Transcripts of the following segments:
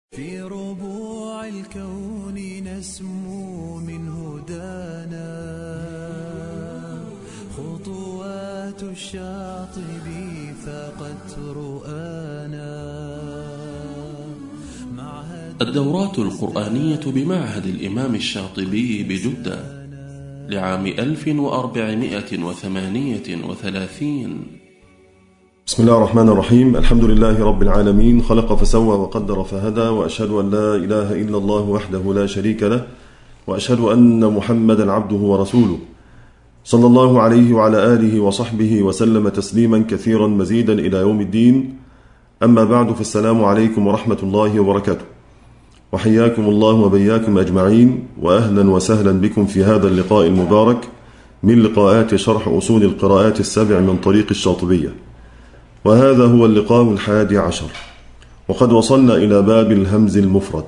في ربوع الكون نسمو من هدانا خطوات الشاطبي فقد رؤانا. الدورات القرآنية بمعهد الإمام الشاطبي بجدة لعام 1438. بسم الله الرحمن الرحيم. الحمد لله رب العالمين، خلق فسوى وقدر فهدى، وأشهد أن لا إله إلا الله وحده لا شريك له، وأشهد أن محمدا عبده ورسوله صلى الله عليه وعلى آله وصحبه وسلم تسليما كثيرا مزيدا إلى يوم الدين. أما بعد، فالسلام عليكم ورحمة الله وبركاته، وحياكم الله وبياكم أجمعين، وأهلا وسهلا بكم في هذا اللقاء المبارك من لقاءات شرح أصول القراءات السبع من طريق الشاطبية، وهذا هو اللقاء 11، وقد وصلنا إلى باب الهمز المفرد.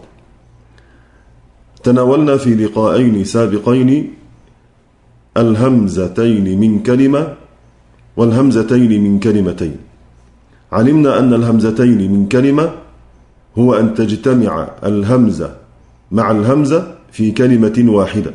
تناولنا في لقاءين سابقين الهمزتين من كلمة والهمزتين من كلمتين. علمنا أن الهمزتين من كلمة هو أن تجتمع الهمزة مع الهمزة في كلمة واحدة،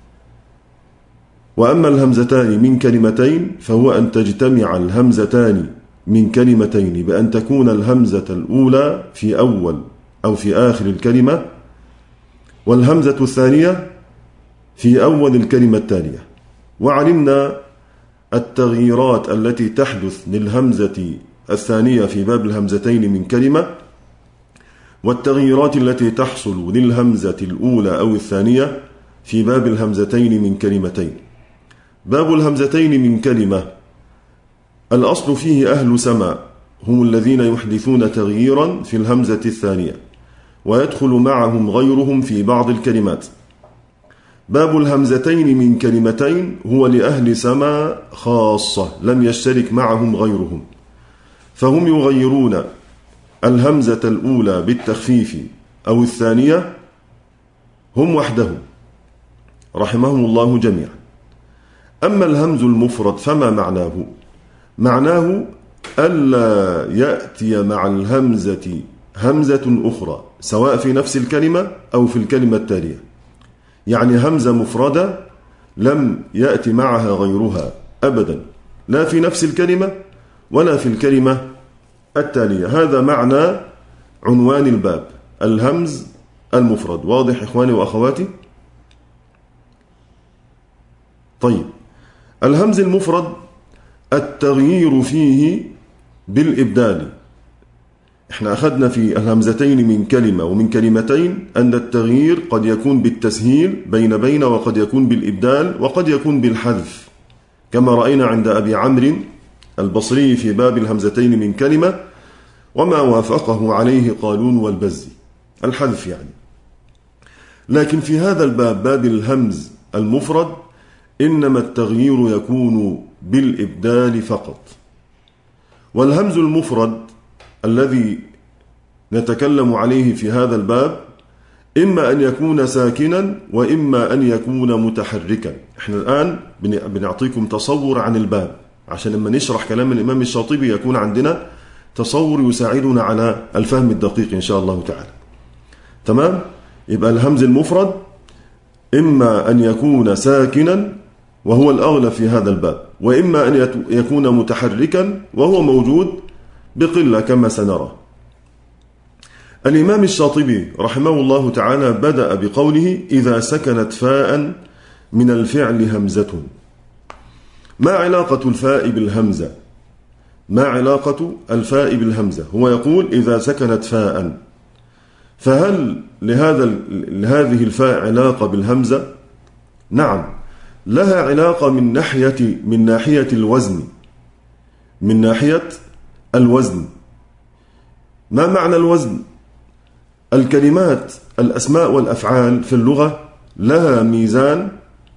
وأما الهمزتان من كلمتين فهو أن تجتمع الهمزتان من كلمتين بأن تكون الهمزة الأولى في أول أو في آخر الكلمة، والهمزة الثانية في أول الكلمة التالية. وعلمنا التغييرات التي تحدث للهمزة الثانية في باب الهمزتين من كلمة، والتغييرات التي تحصل للهمزة الأولى أو الثانية في باب الهمزتين من كلمتين. باب الهمزتين من كلمة الأصل فيه أهل سماء، هم الذين يحدثون تغييرا في الهمزة الثانية، ويدخل معهم غيرهم في بعض الكلمات. باب الهمزتين من كلمتين هو لأهل سماء خاصة، لم يشترك معهم غيرهم، فهم يغيرون الهمزة الأولى بالتخفيف أو الثانية هم وحدهم رحمهم الله جميعا. أما الهمز المفرد فما معناه؟ معناه ألا يأتي مع الهمزة همزة أخرى، سواء في نفس الكلمة أو في الكلمة التالية، يعني همزة مفردة لم يأتي معها غيرها أبدا، لا في نفس الكلمة ولا في الكلمة التالية. هذا معنى عنوان الباب، الهمز المفرد. واضح إخواني وأخواتي؟ طيب، الهمز المفرد التغيير فيه بالإبدال. احنا أخذنا في الهمزتين من كلمة ومن كلمتين أن التغيير قد يكون بالتسهيل بين وقد يكون بالإبدال وقد يكون بالحذف، كما رأينا عند أبي عمرو البصري في باب الهمزتين من كلمة، وما وافقه عليه قالون والبزي، الحذف يعني. لكن في هذا الباب، باب الهمز المفرد، إنما التغيير يكون بالإبدال فقط. والهمز المفرد الذي نتكلم عليه في هذا الباب إما أن يكون ساكنا وإما أن يكون متحركا. احنا الآن بنعطيكم تصور عن الباب عشان لما نشرح كلام الإمام الشاطبي يكون عندنا تصور يساعدنا على الفهم الدقيق إن شاء الله تعالى. تمام؟ يبقى الهمز المفرد إما أن يكون ساكنا وهو الأغلب في هذا الباب، وإما أن يكون متحركا وهو موجود بقلة كما سنرى. الإمام الشاطبي رحمه الله تعالى بدأ بقوله: إذا سكنت فاء من الفعل همزة. ما علاقة الفاء بالهمزة؟ ما علاقة الفاء بالهمزة؟ هو يقول إذا سكنت فاء، فهل لهذه الفاء علاقة بالهمزة؟ نعم، لها علاقة من ناحية الوزن. من ناحية الوزن. ما معنى الوزن؟ الكلمات، الأسماء والأفعال في اللغة لها ميزان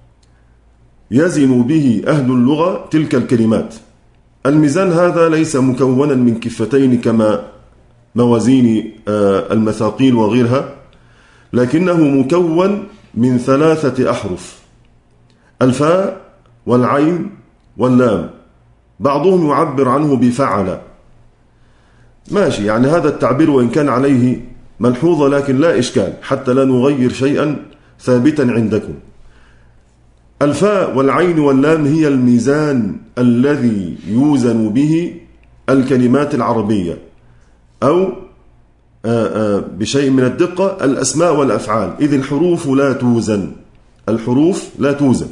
يزن به أهل اللغة تلك الكلمات. الميزان هذا ليس مكونا من كفتين كما موازين المثاقيل وغيرها، لكنه مكون من 3 أحرف: الفاء والعين واللام. بعضهم يعبر عنه بفعل، ماشي، يعني هذا التعبير وإن كان عليه ملحوظة لكن لا إشكال حتى لا نغير شيئا ثابتا عندكم. الفاء والعين واللام هي الميزان الذي يوزن به الكلمات العربية، أو بشيء من الدقة الأسماء والأفعال، إذ الحروف لا توزن، الحروف لا توزن.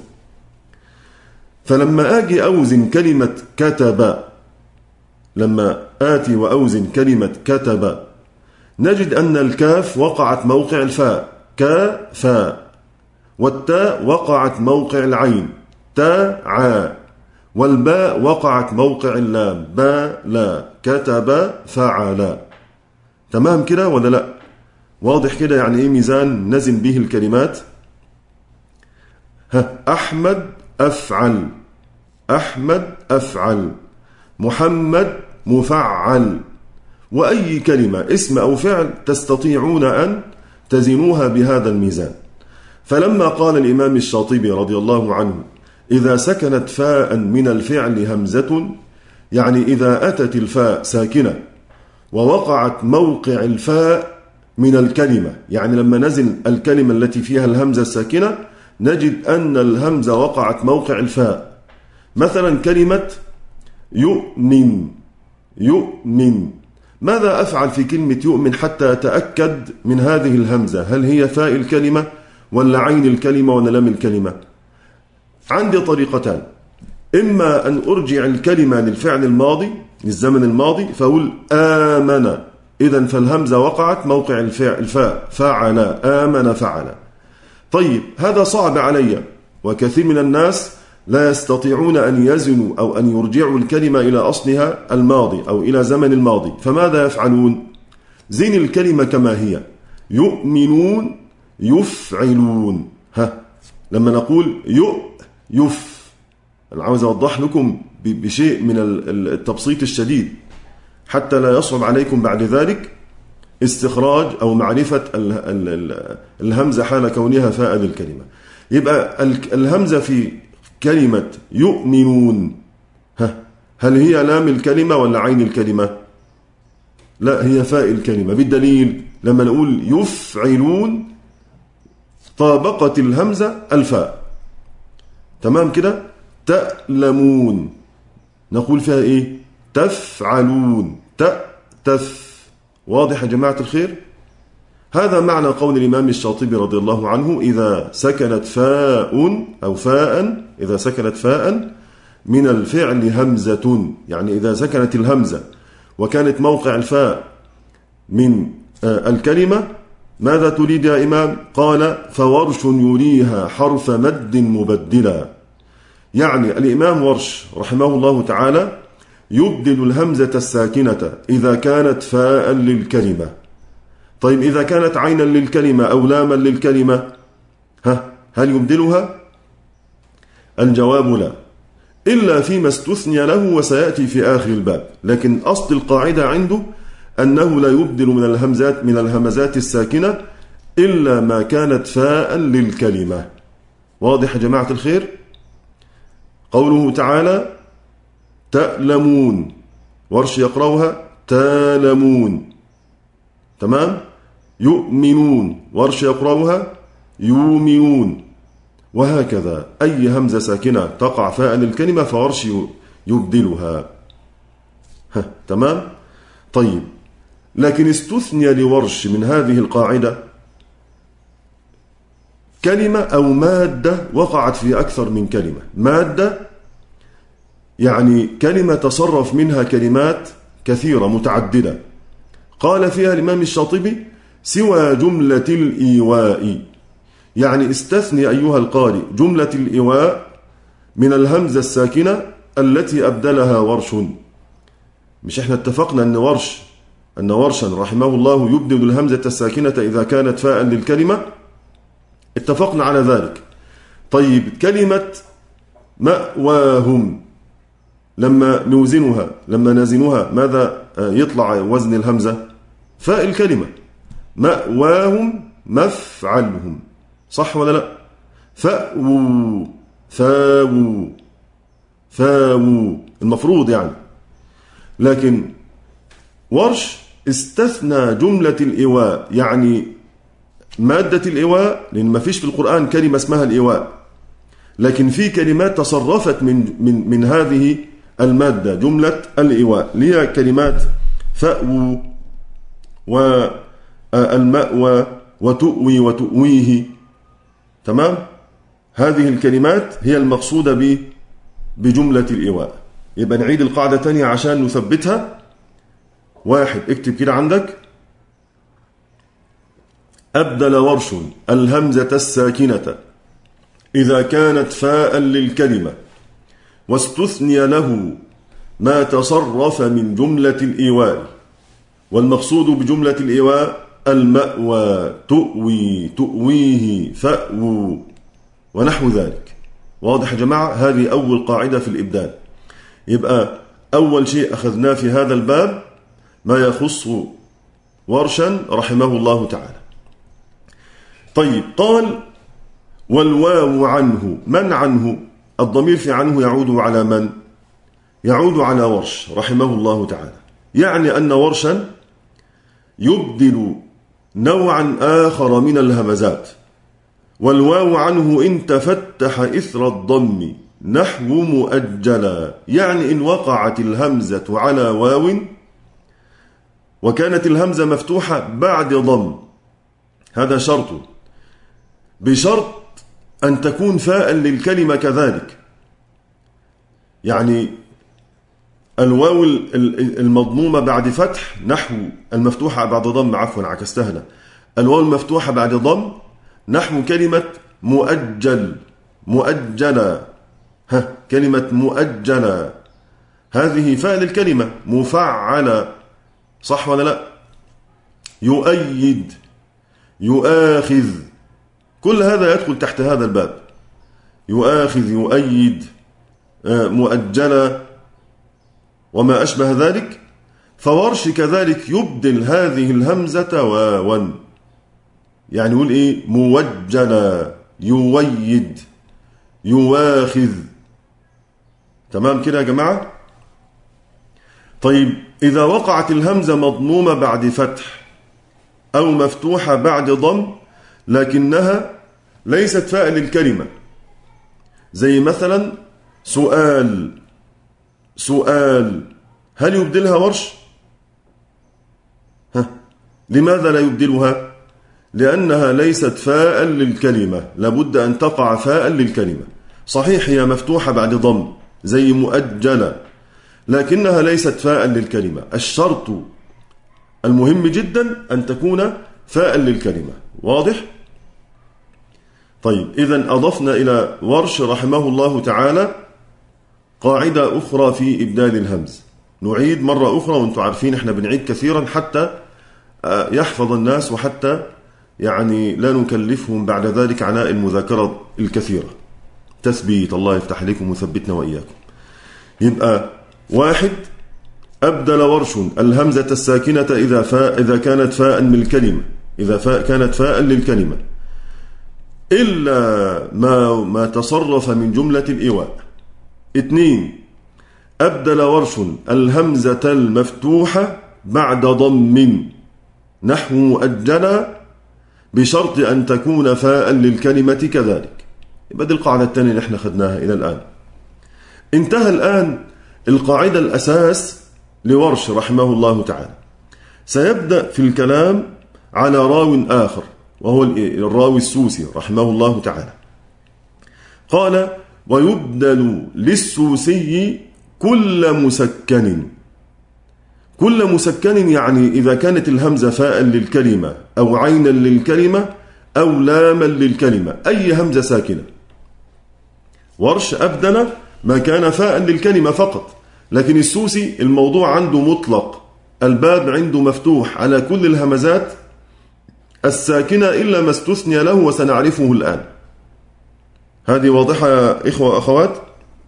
فلما آجي أوزن كلمة كتب، لما آتي وأوزن كلمة كتب، نجد أن الكاف وقعت موقع الفاء كفاء، والتاء وقعت موقع العين تاعا، والباء وقعت موقع اللام بالا، كتب فعلا. تمام كده ولا لا؟ واضح كده يعني ايه ميزان نزن به الكلمات؟ أحمد أفعل، أحمد أفعل، محمد مفعل. وأي كلمة اسم أو فعل تستطيعون أن تزنوها بهذا الميزان. فلما قال الإمام الشاطبي رضي الله عنه إذا سكنت فاء من الفعل همزة، يعني إذا أتت الفاء ساكنة ووقعت موقع الفاء من الكلمة، يعني لما نزل الكلمة التي فيها الهمزة الساكنة نجد أن الهمزة وقعت موقع الفاء. مثلا كلمة يؤمن، يؤمن، ماذا أفعل في كلمة يؤمن حتى أتأكد من هذه الهمزة؟ هل هي فاء الكلمة ولا عين الكلمة ولا لام الكلمة؟ عندي طريقتان، إما أن أرجع الكلمة للفعل الماضي للزمن الماضي فأقول آمن، إذن فالهمزة وقعت موقع الفاء فعل، آمن فعل. طيب هذا صعب علي، وكثير من الناس لا يستطيعون أن يزنوا أو أن يرجعوا الكلمة إلى أصلها الماضي أو إلى زمن الماضي، فماذا يفعلون؟ زين الكلمة كما هي، يؤمنون يفعلون. لما نقول يف، أنا عاوز أوضح لكم بشيء من التبسيط الشديد حتى لا يصعب عليكم بعد ذلك استخراج أو معرفة الهمزة حال كونها فاء للكلمة. يبقى الهمزة في كلمة يؤمنون هل هي لام الكلمة ولا عين الكلمة؟ لا، هي فاء الكلمة، بالدليل لما نقول يفعلون طابقت الهمزة الفاء. تمام كده؟ تألمون نقول فيها إيه؟ تفعلون، تأتف. واضح يا جماعة الخير؟ هذا معنى قول الإمام الشاطبي رضي الله عنه إذا سكنت فاء أو فاء، إذا سكنت فاء من الفعل همزة، يعني إذا سكنت الهمزة وكانت موقع الفاء من الكلمة، ماذا تريد يا إمام؟ قال فورش يريها حرف مد مبدلا. يعني الإمام ورش رحمه الله تعالى يبدل الهمزة الساكنة إذا كانت فاء للكلمة. طيب إذا كانت عينا للكلمة أو لاما للكلمة هل يبدلها؟ الجواب لا، إلا فيما استثني له وسيأتي في آخر الباب. لكن أصل القاعدة عنده أنه لا يبدل من الهمزات الساكنة إلا ما كانت فاء للكلمة. واضح يا جماعة الخير؟ قوله تعالى تألمون، ورش يقرأها تالمون. تمام؟ يؤمنون، ورش يقرأها يؤمنون. وهكذا أي همزة ساكنة تقع فاء للكلمة فورش يبدلها. تمام؟ طيب، لكن استثني لورش من هذه القاعدة كلمة أو مادة وقعت في أكثر من كلمة. مادة يعني كلمة تصرف منها كلمات كثيرة متعددة. قال فيها الإمام الشاطبي سوى جملة الإيواء، يعني استثني أيها القارئ جملة الإيواء من الهمزة الساكنة التي أبدلها ورش. مش احنا اتفقنا أن ورشا رحمه الله يبدل الهمزة الساكنة إذا كانت فاء للكلمة؟ اتفقنا على ذلك. طيب كلمة مأواهم لما نزنها ماذا يطلع وزن الهمزة؟ فاء الكلمة. مأواهم مفعلهم، صح ولا لا؟ فأووا فاووا فاووا المفروض يعني. لكن ورش استثنى جملة الإيواء، يعني مادة الإيواء، لأن ما فيش في القرآن كلمة اسمها الإيواء، لكن في كلمات تصرفت من هذه المادة جملة الإيواء، اللي هي كلمات فأووا والمأوى وتؤوي وتؤويه. تمام؟ هذه الكلمات هي المقصودة بجملة الإيواء. يبقى نعيد القاعدة تانية عشان نثبتها. واحد، اكتب كده عندك: أبدل ورش الهمزة الساكنة إذا كانت فاء للكلمة واستثني له ما تصرف من جملة الإيواء، والمقصود بجملة الإيواء المأوى، تؤوي، تؤويه، فأو ونحو ذلك. واضح يا جماعة؟ هذه أول قاعدة في الإبدال. يبقى أول شيء أخذناه في هذا الباب ما يخص ورشا رحمه الله تعالى. طيب، قال: والواو عنه. من عنه؟ الضمير في عنه يعود على من؟ يعود على ورش رحمه الله تعالى. يعني أن ورشا يبدل نوعا آخر من الهمزات، والواو عنه إن تفتح إثر الضم نحو مؤجلا، يعني إن وقعت الهمزة على واو وكانت الهمزة مفتوحة بعد ضم، هذا شرط، بشرط أن تكون فاء للكلمة كذلك. يعني الواو المضمومة بعد فتح نحو المفتوحة بعد ضم، عفوا عكستها، الواو المفتوحة بعد ضم نحو كلمة مؤجل، مؤجلة، كلمة مؤجلة هذه فاء للكلمة، مفعلة، صح ولا لا؟ يؤيد، يؤاخذ، كل هذا يدخل تحت هذا الباب. يؤاخذ، يؤيد، مؤجلة وما أشبه ذلك. فورش كذلك يبدل هذه الهمزة واوا، يعني يقول إيه؟ موجلة، يويد، يواخذ. تمام كده يا جماعة؟ طيب، إذا وقعت الهمزة مضمومة بعد فتح أو مفتوحة بعد ضم لكنها ليست فاء للكلمة، زي مثلا سؤال، سؤال، هل يبدلها ورش؟ لماذا لا يبدلها؟ لأنها ليست فاء للكلمة، لابد أن تقع فاء للكلمة. صحيح هي مفتوحة بعد ضم زي مؤجلة، لكنها ليست فاء للكلمة. الشرط المهم جدا أن تكون فاء للكلمة. واضح؟ طيب، إذن أضفنا إلى ورش رحمه الله تعالى قاعدة أخرى في إبدال الهمز. نعيد مرة أخرى، وأنتم عارفين إحنا بنعيد كثيرا حتى يحفظ الناس، وحتى يعني لا نكلفهم بعد ذلك عناء المذاكرة الكثيرة. تثبيت، الله يفتح عليكم وثبتنا وإياكم. يبقى واحد، أبدل ورش الهمزة الساكنة إذا كانت فاء من الكلمة، إذا كانت فاء للكلمة، إلا ما تصرف من جملة الإيواء. اثنين، أبدل ورش الهمزة المفتوحة بعد ضم نحو مؤجلة بشرط أن تكون فاء للكلمة كذلك. يبقى دي القاعدة الثانية اللي احنا خدناها إلى الآن. انتهى الآن القاعدة الأساس لورش رحمه الله تعالى. سيبدأ في الكلام على راو آخر، وهو الراوي السوسي رحمه الله تعالى. قال: ويبدل للسوسي كل مسكن. كل مسكن يعني إذا كانت الهمزة فاء للكلمة أو عينا للكلمة أو لاما للكلمة، أي همزة ساكنة. ورش أبدل ما كان فاء للكلمة فقط، لكن السوسي الموضوع عنده مطلق، الباب عنده مفتوح على كل الهمزات الساكنة إلا ما استثني له، وسنعرفه الآن. هذه واضحة يا إخوة وأخوات؟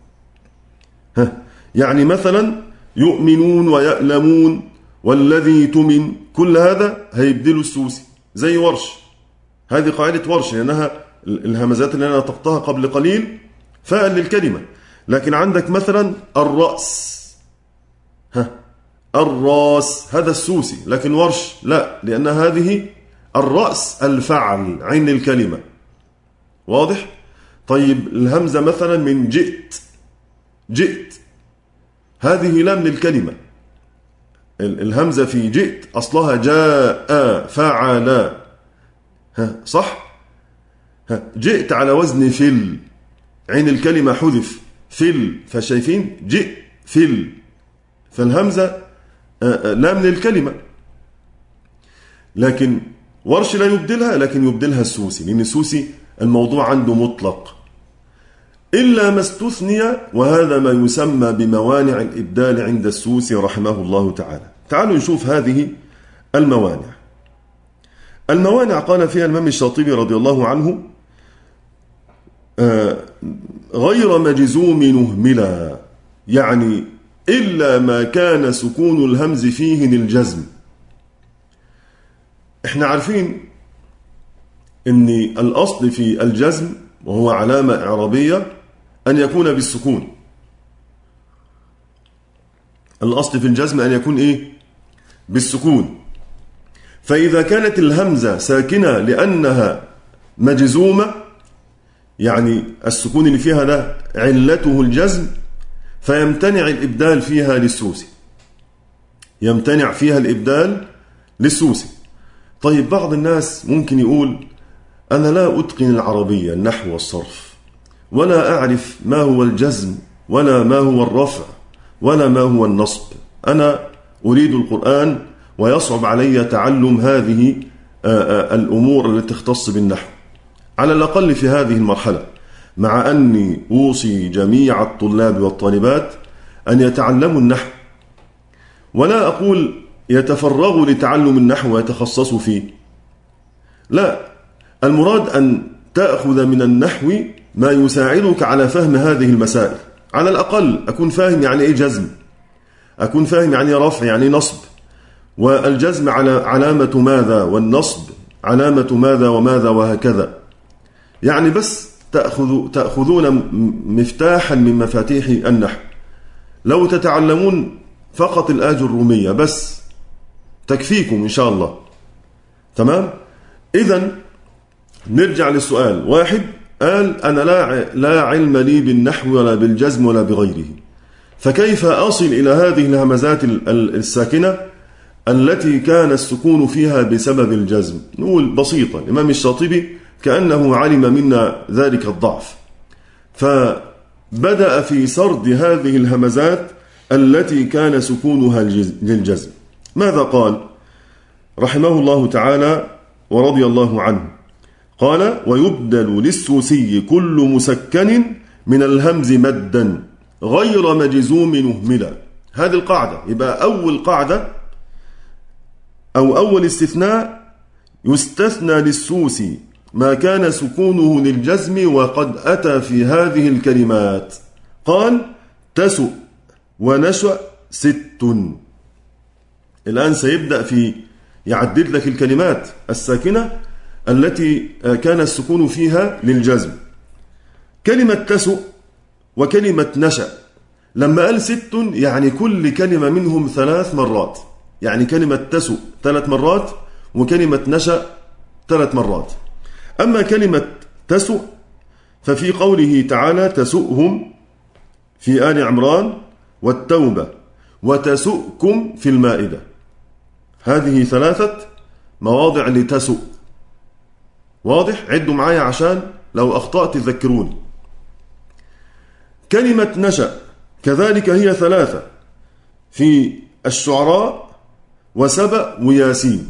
يعني مثلا يؤمنون ويألمون والذي تمن، كل هذا هيبدلوا السوسي زي ورش. هذه قاعدة ورش، لأنها الهمزات اللي أنا نطقتها قبل قليل فاء للكلمة. لكن عندك مثلا الرأس، الراس، هذا السوسي. لكن ورش لا، لأن هذه الرأس الفعل عين الكلمة. واضح؟ طيب الهمزة مثلا من جئت، جئت هذه لام للكلمة. الهمزة في جئت أصلها جاء فعل، صح؟ جئت على وزن فل، عين الكلمة حذف فل، فشايفين جئ فل، فالهمزة لام للكلمة. لكن ورش لا يبدلها، لكن يبدلها السوسي، لأن السوسي الموضوع عنده مطلق إلا ما استثني، وهذا ما يسمى بموانع الإبدال عند السوسي رحمه الله تعالى. تعالوا نشوف هذه الموانع. الموانع قال فيها الإمام الشاطبي رضي الله عنه: غير مجزوم نهملا، يعني إلا ما كان سكون الهمز فيه للجزم. احنا عارفين ان الأصل في الجزم وهو علامة إعرابية أن يكون بالسكون. الأصل في الجزم أن يكون إيه؟ بالسكون. فإذا كانت الهمزة ساكنة لأنها مجزومة، يعني السكون اللي فيها ده علته الجزم، فيمتنع الإبدال فيها للسوسي، يمتنع فيها الإبدال للسوسي. طيب بعض الناس ممكن يقول: أنا لا أتقن العربية النحو والصرف، ولا أعرف ما هو الجزم ولا ما هو الرفع ولا ما هو النصب، أنا أريد القرآن ويصعب علي تعلم هذه الأمور التي تختص بالنحو. على الأقل في هذه المرحلة، مع أني أوصي جميع الطلاب والطالبات أن يتعلموا النحو، ولا أقول يتفرغوا لتعلم النحو ويتخصصوا فيه، لا، المراد أن تأخذ من النحو ما يساعدك على فهم هذه المسائل. على الأقل أكون فاهم يعني إيه جزم، أكون فاهم يعني رفع يعني نصب، والجزم على علامة ماذا، والنصب علامة ماذا وماذا، وهكذا. يعني بس تأخذون مفتاحا من مفاتيح النحو. لو تتعلمون فقط الآج الرومية بس تكفيكم إن شاء الله. تمام؟ إذن نرجع للسؤال. واحد قال: أنا لا علم لي بالنحو ولا بالجزم ولا بغيره، فكيف أصل إلى هذه الهمزات الساكنة التي كان السكون فيها بسبب الجزم؟ نقول بسيطا: الإمام الشاطبي كأنه علم منا ذلك الضعف، فبدأ في سرد هذه الهمزات التي كان سكونها للجزم. ماذا قال رحمه الله تعالى ورضي الله عنه؟ قال: ويبدل للسوسي كل مسكن من الهمز مدا غير مجزوم نهملا. هذه القاعدة. يبقى أول قاعدة أو أول استثناء: يستثنى للسوسي ما كان سكونه للجزم وقد أتى في هذه الكلمات. قال: تسؤ ونشأ ست. الآن سيبدأ في يعدد لك الكلمات الساكنة التي كان السكون فيها للجزم. كلمة تسؤ وكلمة نشأ، لما قال ست يعني كل كلمة منهم 3 مرات، يعني كلمة تسؤ 3 مرات وكلمة نشأ 3 مرات. أما كلمة تسؤ ففي قوله تعالى: تسؤهم في آل عمران والتوبة وتسؤكم في المائدة، هذه 3 مواضع لتسؤ. واضح؟ عدوا معايا عشان لو أخطأت تذكروني. كلمة نشأ كذلك هي 3 في الشعراء وسبأ وياسين.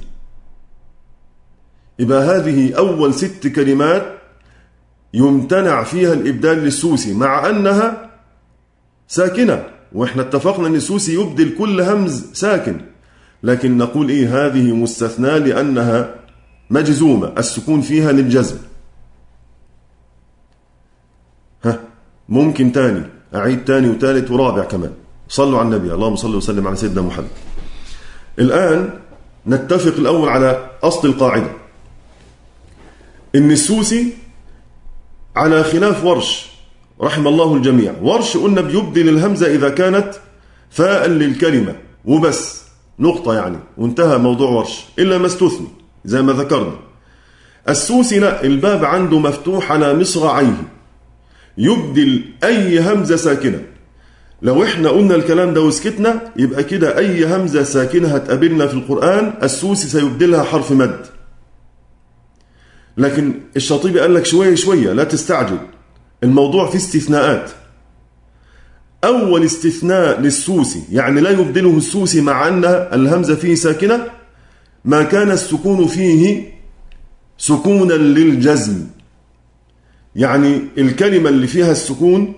يبقى هذه أول 6 كلمات يمتنع فيها الإبدال للسوسي مع أنها ساكنة، وإحنا اتفقنا أن السوسي يبدل كل همز ساكن، لكن نقول إيه؟ هذه مستثنى لأنها مجزومة السكون فيها للجزم. ممكن تاني أعيد تاني وثالث ورابع كمان. صلوا على النبي، اللهم صل وسلم على سيدنا محمد. الآن نتفق الأول على أصل القاعدة، إن السوسي على خلاف ورش رحم الله الجميع. ورش قلنا بيبدل الهمزة إذا كانت فاء للكلمة، وبس، نقطة يعني، وانتهى موضوع ورش، إلا ما استثني زي ما ذكرنا. السوسي لا، الباب عنده مفتوح على مصراعيه، يبدل أي همزة ساكنة. لو احنا قلنا الكلام ده وسكتنا يبقى كده أي همزة ساكنة هتقابلنا في القرآن السوسي سيبدلها حرف مد. لكن الشاطبي قال لك شوية شوية، لا تستعجل، الموضوع فيه استثناءات. أول استثناء للسوسي يعني لا يبدله السوسي مع أن الهمزة فيه ساكنة ما كان السكون فيه سكونا للجزم، يعني الكلمة اللي فيها السكون،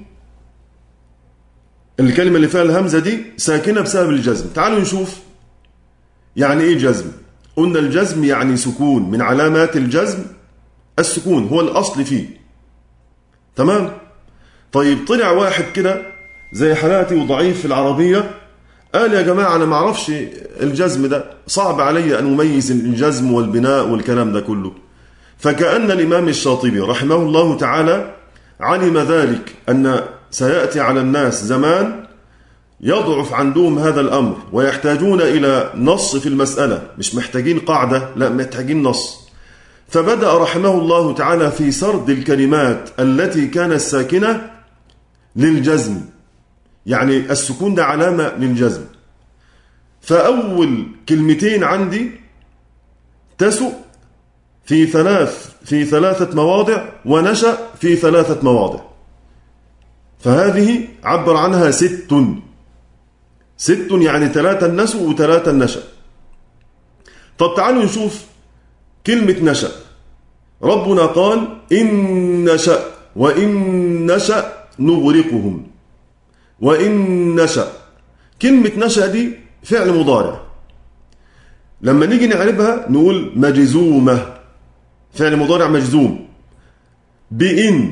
الكلمة اللي فيها الهمزة دي ساكنة بسبب الجزم. تعالوا نشوف يعني إيه جزم. قلنا الجزم يعني سكون، من علامات الجزم السكون، هو الأصل فيه. تمام؟ طيب طلع واحد كده زي حالاتي وضعيف في العربية، قال يا جماعة أنا ما أعرفش الجزم ده، صعب علي أن أميز الجزم والبناء والكلام ده كله. فكأن الإمام الشاطبي رحمه الله تعالى علم ذلك، أن سيأتي على الناس زمان يضعف عندهم هذا الأمر ويحتاجون إلى نص في المسألة، مش محتاجين قاعدة، لا محتاجين نص. فبدأ رحمه الله تعالى في سرد الكلمات التي كانت ساكنة للجزم، يعني السكون ده علامة للجزم. فأول كلمتين عندي تسو في ثلاثة مواضع، ونشأ في 3 مواضع، فهذه عبر عنها 6 يعني 3 النسو و3 النشأ. طب تعالوا نشوف كلمة نشأ. ربنا قال إن نشأ وإن نشأ نغرقهم، وإن نشأ، كلمة نشأ دي فعل مضارع، لما نيجي نعربها نقول مجزومة، فعل مضارع مجزوم. بإن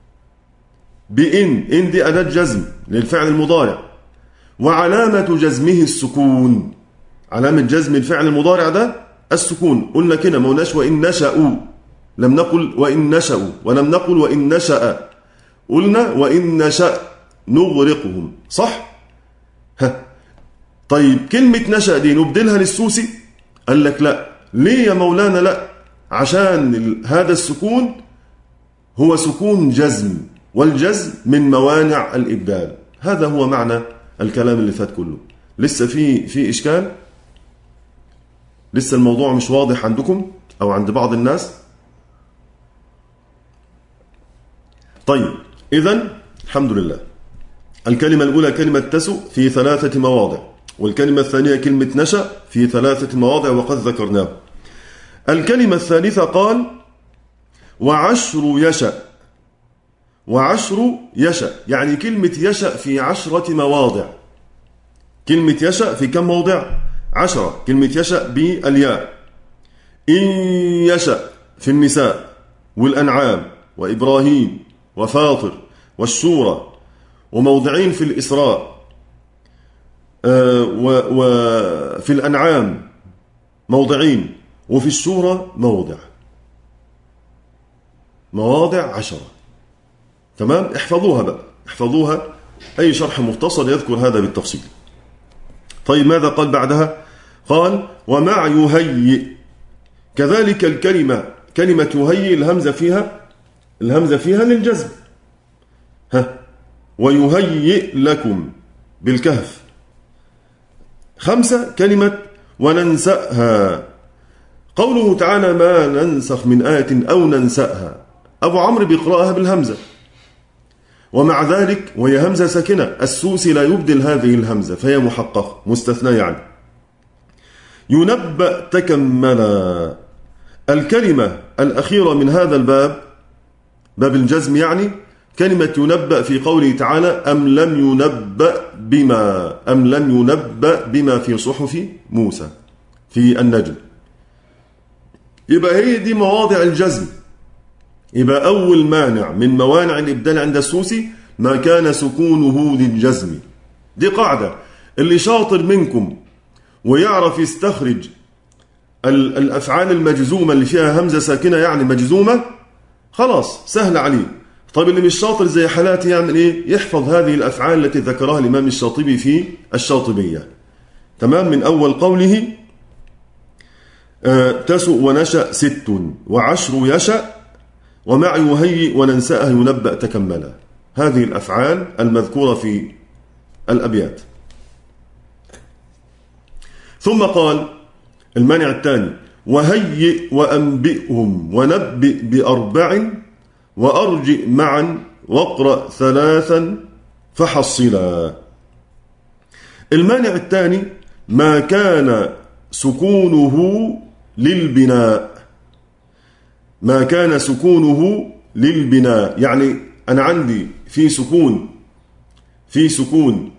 إن دي أداة جزم للفعل المضارع، وعلامة جزمه السكون، علامة جزم الفعل المضارع ده السكون. قلنا كده، ما قلناش وإن نشأوا، لم نقل وإن نشأوا، ولم نقل وإن نشأ، قلنا وإن نشأ نغرقهم، صح؟ طيب كلمة نشأ دي نبدلها للسوسي؟ قال لك لا. ليه يا مولانا لا؟ عشان هذا السكون هو سكون جزم، والجزم من موانع الإبدال. هذا هو معنى الكلام اللي فات كله. لسه في إشكال؟ لسه الموضوع مش واضح عندكم أو عند بعض الناس؟ طيب إذن الحمد لله. الكلمة الأولى كلمة تسو في 3 مواضع، والكلمة الثانية كلمة نشأ في 3 مواضع وقد ذكرناه. الكلمة الثالثة قال وعشر يشأ. وعشر يشأ يعني كلمة يشأ في 10 مواضع. كلمة يشأ في كم موضع؟ 10. كلمة يشأ بالياء. إن يشأ في النساء والأنعام وإبراهيم وفاطر والشورى، وموضعين في الإسراء، وفي الأنعام موضعين، وفي الشورى مواضع 10. تمام؟ احفظوها بقى، احفظوها، أي شرح مختصر يذكر هذا بالتفصيل. طيب ماذا قال بعدها؟ قال ومع يهيئ. كذلك الكلمة، كلمة يهيئ الهمزة فيها للجزم. ويهيئ لكم بالكهف. 5 كلمة وننسأها. قوله تعالى ما ننسخ من آية أو ننسأها، أبو عمرو بيقرأها بالهمزة، ومع ذلك وهي همزة ساكنة، السوسي لا يبدل هذه الهمزة فهي محققة مستثنى. يعني ينبأ تكملا. الكلمة الأخيرة من هذا الباب، باب الجزم، يعني كلمة ينبأ في قوله تعالى أم لم ينبأ بما في صحف موسى في النجم. يبقى هي دي مواضع الجزم. يبقى أول مانع من موانع الإبدال عند السوسي ما كان سكونه للجزم. دي قاعدة، اللي شاطر منكم ويعرف يستخرج الأفعال المجزومة اللي فيها همزة ساكنة يعني مجزومة، خلاص سهل عليه. طيب اللي مش شاطر زي حالاتي يعمل ايه؟ يحفظ هذه الأفعال التي ذكرها الإمام الشاطبي في الشاطبية. تمام. من أول قوله تسؤ ونشأ 6 و10 يشأ ومع يهيئ وننسأه ينبأ تكملا. هذه الأفعال المذكورة في الأبيات. ثم قال المانع الثاني: وهيئ وأنبئهم ونبئ ب4 وأرجئ معا واقرأ 3 فحصلا. المانع الثاني: ما كان سكونه للبناء. ما كان سكونه للبناء يعني أنا عندي في سكون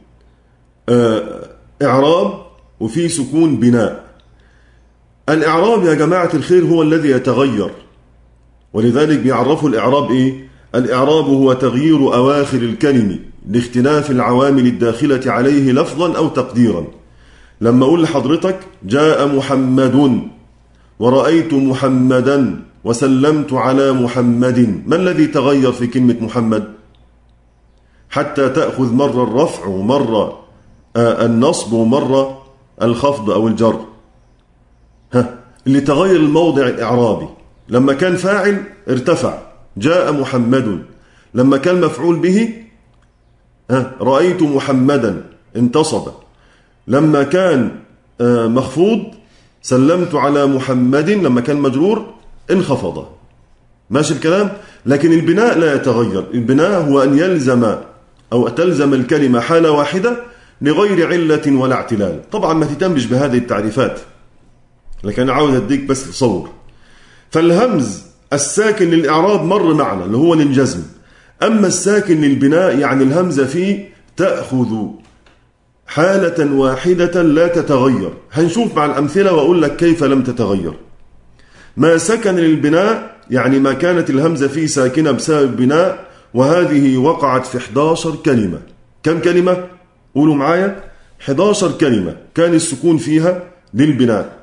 إعراب وفي سكون بناء. الإعراب يا جماعة الخير هو الذي يتغير، ولذلك بيعرفوا الإعراب إيه؟ الإعراب هو تغيير أواخر الكلم لاختلاف العوامل الداخلة عليه لفظا أو تقديرا. لما أقول لحضرتك جاء محمد ورأيت محمدا وسلمت على محمد، ما الذي تغير في كلمة محمد حتى تأخذ مرة الرفع ومرة النصب ومرة الخفض أو الجر؟ اللي تغير الموضع الإعرابي. لما كان فاعل ارتفع جاء محمد، لما كان مفعول به رأيت محمدا انتصب، لما كان مخفوض سلمت على محمد، لما كان مجرور انخفض. ماشي الكلام؟ لكن البناء لا يتغير. البناء هو أن يلزم أو تلزم الكلمة حالة واحدة لغير علة ولا اعتلال. طبعا ما تتمش بهذه التعريفات، لكن أنا عاوز أديك بس تصور. فالهمز الساكن للإعراب مر معنا اللي هو الانجزم. أما الساكن للبناء يعني الهمزة فيه تأخذ حالة واحدة لا تتغير. هنشوف مع الأمثلة وأقول لك كيف لم تتغير. ما سكن للبناء يعني ما كانت الهمزة فيه ساكنة بسبب بناء، وهذه وقعت في 11 كلمة. كم كلمة؟ قولوا معايا 11 كلمة كان السكون فيها للبناء.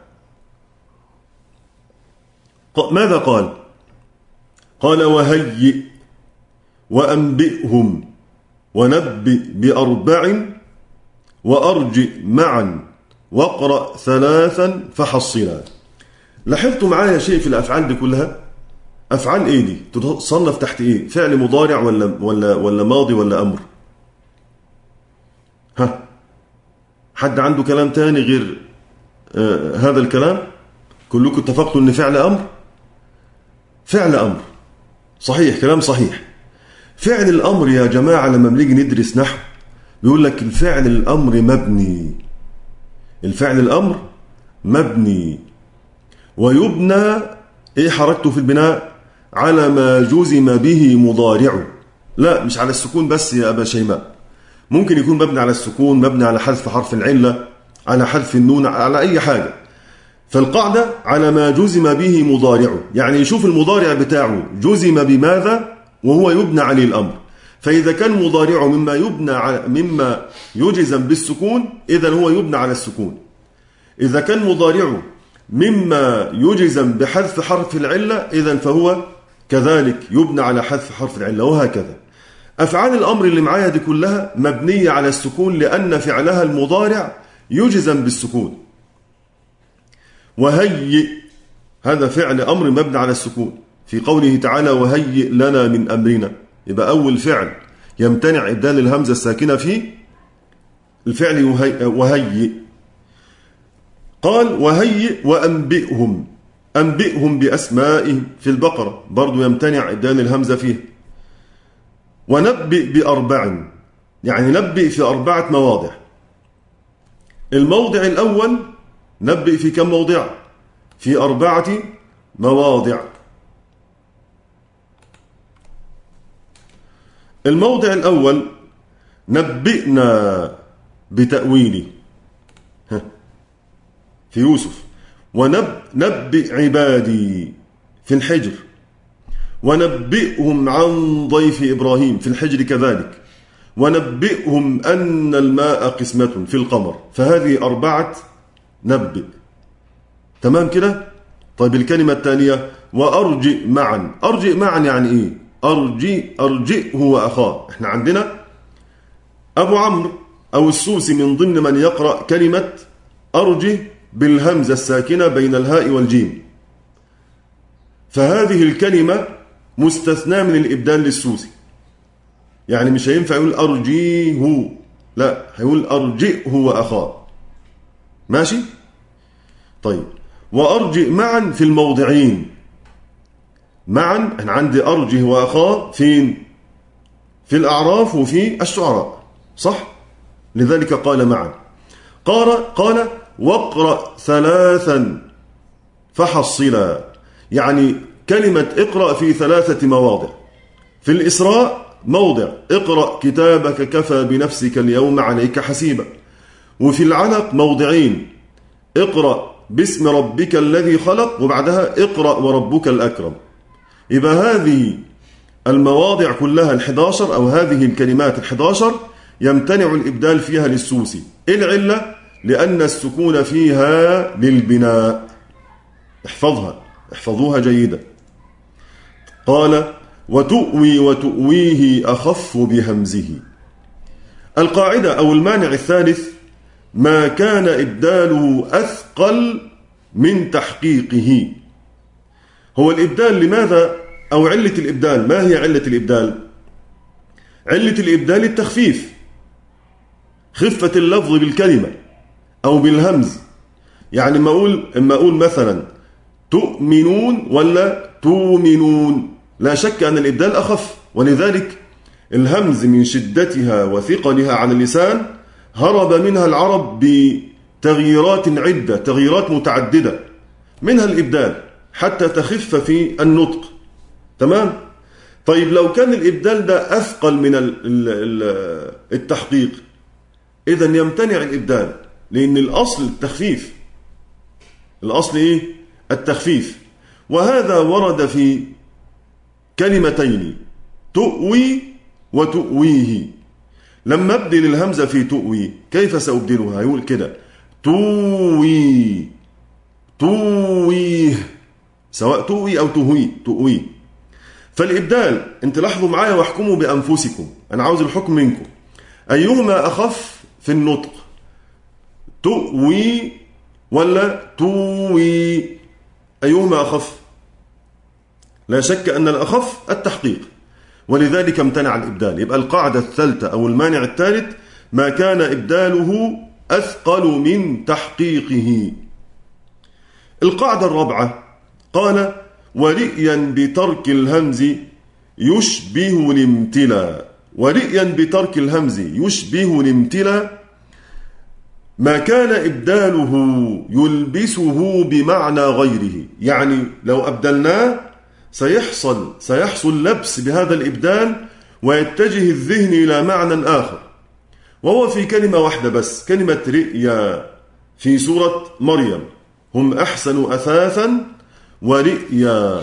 ماذا قال؟ قال وهيئ وأنبئهم ونبئ ب4 وأرجئ معا واقرأ 3 فحصلا. لاحظتوا معايا شيء في الأفعال دي كلها؟ أفعال إيه دي؟ تصنف تحت إيه؟ فعل مضارع ولا ماضي ولا أمر؟ حد عنده كلام تاني غير هذا الكلام؟ كلكم اتفقتوا إن فعل أمر؟ فعل أمر صحيح، كلام صحيح. فعل الأمر يا جماعة لما بنيجي ندرس نحو بيقول لك الفعل الأمر مبني. الفعل الأمر مبني ويبنى إيه حركته في البناء؟ على ما جزم به مضارعه. لا مش على السكون بس يا أبا شيماء، ممكن يكون مبني على السكون، مبني على حذف حرف العلة، على حذف النون، على أي حاجة. فالقاعدة على ما جزم به مضارعه، يعني يشوف المضارع بتاعه جزم بماذا وهو يبنى عليه الأمر. فإذا كان مضارعه مما يجزم بالسكون إذن هو يبنى على السكون. إذا كان مضارعه مما يجزم بحذف حرف العلة إذن فهو كذلك يبنى على حذف حرف العلة، وهكذا. أفعال الأمر اللي معايا دي كلها مبنية على السكون لأن فعلها المضارع يجزم بالسكون. وهيئ هذا فعل أمر مبني على السكون في قوله تعالى وهيئ لنا من أمرنا، يبقى أول فعل يمتنع إبدال الهمزة الساكنة فيه الفعل وهيئ. قال وهيئ وأنبئهم، أنبئهم بأسمائهم في البقرة برضو يمتنع إبدال الهمزة فيه. ونبئ ب4 يعني نبئ في 4 مواضع. الموضع الأول نبئ في كم موضع؟ في 4 مواضع. الموضع الأول نبئنا بتأويله في يوسف، ونبئ عبادي في الحجر، ونبئهم عن ضيف إبراهيم في الحجر كذلك، ونبئهم أن الماء قسمة في القمر. فهذه 4 نبئ. تمام كده؟ طيب الكلمة الثانية وأرجئ معا. أرجئ معا يعني إيه؟ أرجئ هو أخاه. إحنا عندنا أبو عمرو أو السوسي من ضمن من يقرأ كلمة أرجه بالهمزة الساكنة بين الهاء والجيم، فهذه الكلمة مستثناة من الإبدال للسوسي. يعني مش هينفع يقول أرجيه، لا، هيقول أرجئه وأخاه. ماشي؟ طيب، وأرجئ معا في الموضعين. معا أنا عندي أرجه وأخاه فين؟ في الأعراف وفي الشعراء، صح؟ لذلك قال معا. قال واقرأ ثلاثا فحصلا، يعني كلمة اقرأ في 3 مواضع. في الإسراء موضع اقرأ كتابك كفى بنفسك اليوم عليك حسيبا، وفي العلق موضعين اقرأ باسم ربك الذي خلق وبعدها اقرأ وربك الأكرم. يبقى هذه المواضع كلها 11 أو هذه الكلمات 11 يمتنع الإبدال فيها للسوسي. إيه العلة؟ لأن السكون فيها للبناء. احفظوها جيدا. قال وتؤوي وتؤويه أخف بهمزه. القاعدة أو المانع الثالث ما كان إبداله أثقل من تحقيقه. هو الإبدال لماذا؟ أو علة الإبدال، ما هي علة الإبدال؟ علة الإبدال التخفيف، خفة اللفظ بالكلمة أو بالهمز. يعني إما أقول مثلا تؤمنون ولا تؤمنون، لا شك أن الإبدال أخف، ولذلك الهمز من شدتها وثقلها على اللسان هرب منها العرب بتغييرات عدة، تغييرات متعددة، منها الإبدال حتى تخف في النطق. تمام؟ طيب لو كان الإبدال ده أثقل من التحقيق، إذن يمتنع الإبدال، لأن الأصل التخفيف. الأصل إيه؟ التخفيف. وهذا ورد في كلمتين تؤوي وتؤويه. لما أبدل الهمزة في تؤوي كيف سأبدلها؟ يقول كده توي تويه، سواء تؤوي أو تؤوي. فالإبدال انت لاحظوا معايا واحكموا بأنفسكم، أنا عاوز الحكم منكم، أيهما أخف في النطق، تؤوي ولا توي؟ أيهما أخف؟ لا شك أن الأخف التحقيق، ولذلك امتنع الإبدال. يبقى القاعدة الثالثة أو المانع الثالث ما كان إبداله أثقل من تحقيقه. القاعدة الرابعة قال ورئيا بترك الهمز يشبه الامتلاء. ورئيا بترك الهمز يشبه الامتلاء ما كان إبداله يلبسه بمعنى غيره. يعني لو أبدلناه سيحصل لبس بهذا الإبدال ويتجه الذهن إلى معنى آخر، وهو في كلمة واحدة بس، كلمة رئيا في سورة مريم، هم أحسن أثاثا ورئيا.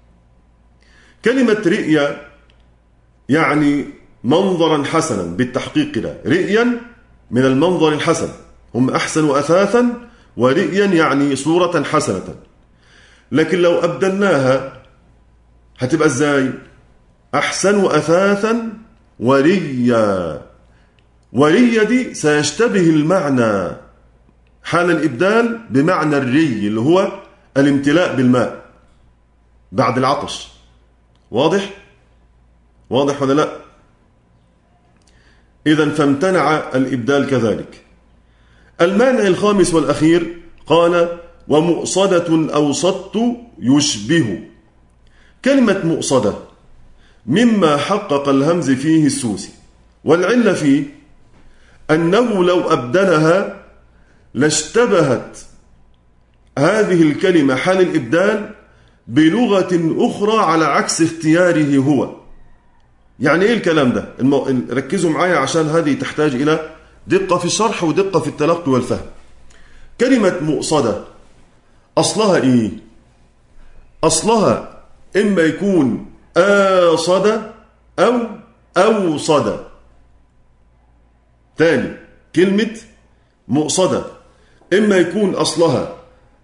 كلمة رئيا يعني منظرا حسنا، بالتحقيق كده رئيا من المنظر الحسن، هم أحسن أثاثا ورئيا يعني صورة حسنة. لكن لو أبدلناها هتبقى ازاي؟ أحسن أثاثا وريا. وريا دي سيشتبه المعنى حال الإبدال بمعنى الري اللي هو الامتلاء بالماء بعد العطش. واضح ولا لا؟ إذن فامتنع الإبدال كذلك. المانع الخامس والأخير قال ومؤصدة أوصدت يشبه. كلمة مؤصدة مما حقق الهمز فيه السوسي، والعلة فيه أنه لو أبدلها لاشتبهت هذه الكلمة حال الإبدال بلغة أخرى على عكس اختياره هو. يعني إيه الكلام ده؟ ركزوا معايا عشان هذه تحتاج إلى دقة في الشرح ودقة في التلقي والفهم. كلمة مؤصدة أصلها إيه؟ أصلها إما يكون آصد أو أوصد. تاني، كلمة مؤصدة إما يكون أصلها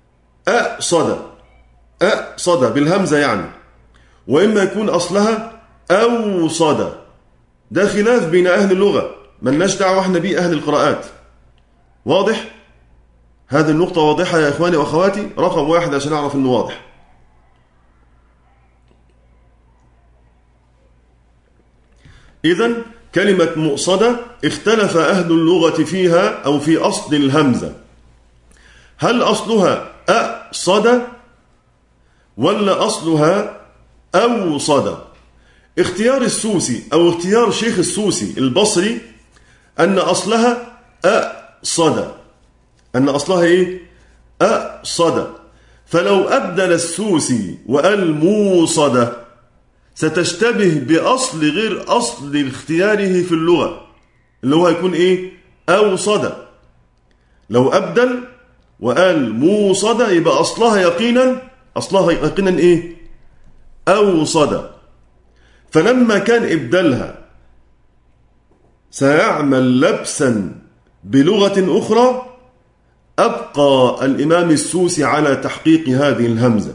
أقصد بالهمزة يعني، وإما يكون أصلها أوصد. ده خلاف بين أهل اللغة، ملناش دعوة احنا بيه أهل القراءات. واضح؟ هذه النقطة واضحة يا إخواني وأخواتي؟ رقم 1 عشان أعرف إنه واضح. إذن كلمة مؤصدة اختلف أهل اللغة فيها أو في أصل الهمزة، هل أصلها أصد ولا أصلها أوصد؟ اختيار السوسي أو اختيار شيخ السوسي البصري أن أصلها أصد، أن أصلها إيه؟ أصد. فلو أبدل السوسي وقال موصدة ستشتبه بأصل غير أصل اختياره في اللغة اللي هو هيكون إيه؟ أوصد. لو أبدل وقال موصدة يبقى أصلها يقينا إيه؟ أوصد. فلما كان إبدالها سيعمل لبسا بلغة أخرى أبقى الإمام السوسي على تحقيق هذه الهمزة.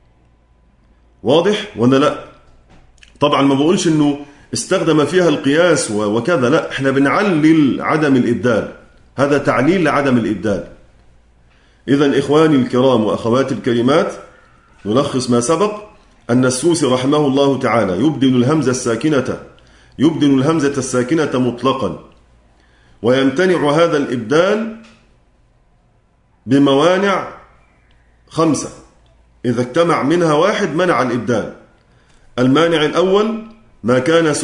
واضح ولا لا؟ طبعا ما بقولش إنه استخدم فيها القياس وكذا، لا، احنا بنعلل عدم الإبدال، هذا تعليل لعدم الإبدال. إذن إخواني الكرام وأخواتي الكريمات، نلخص ما سبق أن السوسي رحمه الله تعالى يبدل الهمزة الساكنة مطلقا، ويمتنع هذا الإبدال بموانع 5 إذا اجتمع منها واحد منع الإبدال. المانع الأول ما كان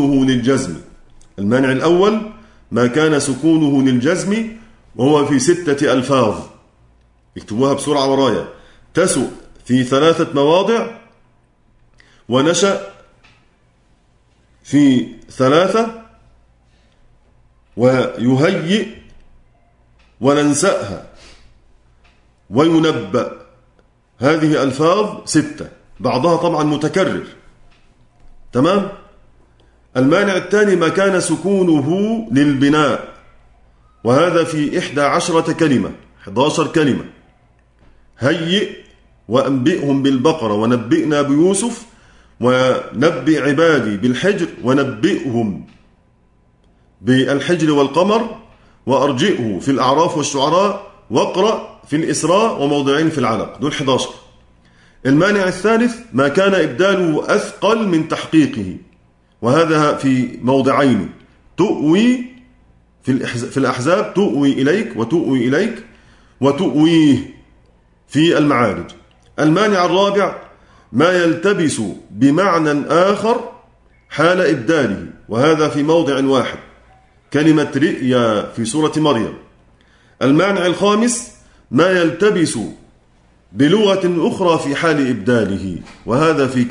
سكونه للجزم وهو في 6 ألفاظ، اكتبوها بسرعة ورايا: تسؤ في 3 مواضع، ونشأ في 3، ويهيئ، وننسأها، وينبأ. هذه ألفاظ 6، بعضها طبعا متكرر. تمام؟ المانع الثاني ما كان سكونه للبناء، وهذا في 11 كلمة 11 كلمة: هيئ، وأنبئهم بالبقرة، ونبئنا بيوسف، ونبئ عبادي بالحجر، ونبئهم بالحجر والقمر، وأرجئه في الأعراف والشعراء، واقرأ في الإسراء، وموضعين في العلق. دول 11. المانع الثالث ما كان إبداله أثقل من تحقيقه، وهذا في موضعين: تؤوي في الأحزاب، تؤوي إليك وتؤوي إليك، وتؤويه في المعارج. المانع الرابع ما يلتبس بمعنى آخر حال إبداله، وهذا في موضع واحد: كلمة رئيا في سورة مريم. المانع الخامس ما يلتبس بلغة أخرى في حال إبداله، وهذا في